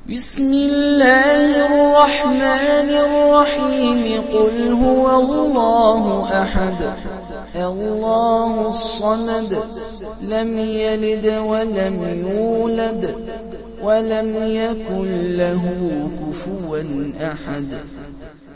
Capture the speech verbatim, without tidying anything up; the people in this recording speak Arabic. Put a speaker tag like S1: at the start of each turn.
S1: بسم الله الرحمن الرحيم قل هو الله أحد الله الصمد لم يلد ولم يولد ولم يكن له كفوا أحد